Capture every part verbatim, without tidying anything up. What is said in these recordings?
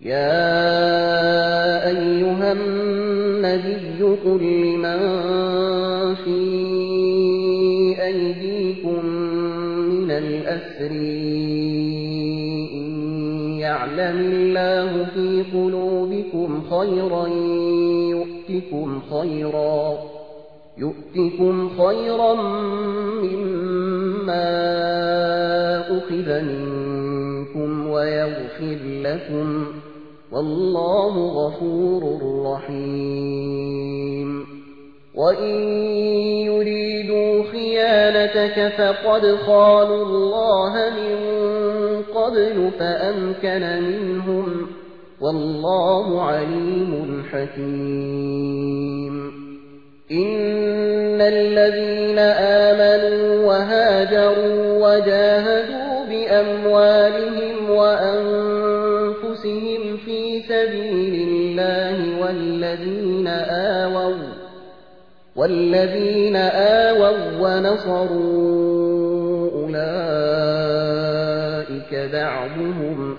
يا أيها النبي قل لمن في أيديكم من الأسر إن يعلم الله في قلوبكم خيرا يؤتكم خيرا يؤتكم خيرا مما أخذ منكم ويغفر لكم والله غفور رحيم وإن يريدوا خيانتك فقد خانوا الله من قبل فأمكن منهم والله عليم حكيم إن الذين آمنوا وهاجروا وجاهدوا بأموالهم وأنفسهم في سبيل الله والذين آووا والذين آووا ونصروا أولئك بعضهم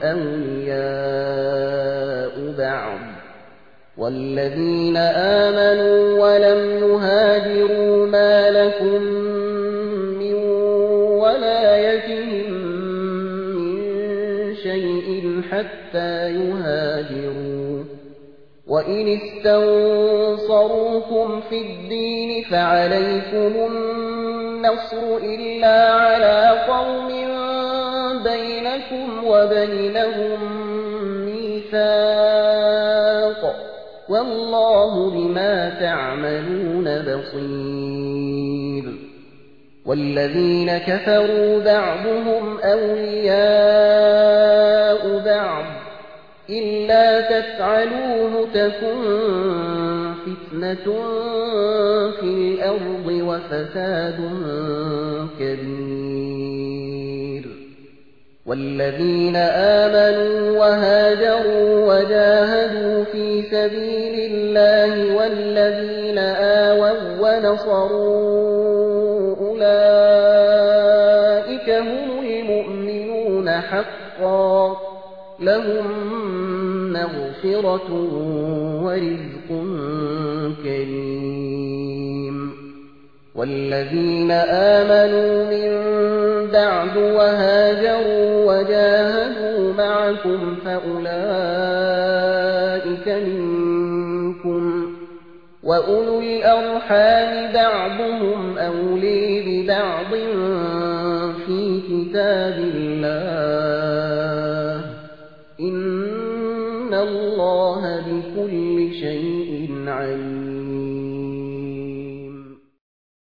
أولياء بعض والذين آمنوا ولم يهاجروا ما لكم من ولايتهم من شيء حتى يهاجروا وإن استنصروكم في الدين فعليكم النصر إلا على قوم بينكم وبينهم ميثاق والله بما تعملون بصير والذين كفروا بعضهم أولياء بعض إلا تفعلوه تكن فتنة في الأرض وفساد كبير والذين آمنوا وهاجروا وجاهدوا في سبيل الله والذين آووا ونصروا أولئك هم المؤمنون حقا لهم مغفرة ورزق كريم والذين آمنوا من بعد وهاجروا وجاهدوا معكم فأولئك منكم وأولو الأرحام بعضهم أولي ببعض في كتاب الله إن الله بكل شيء عليم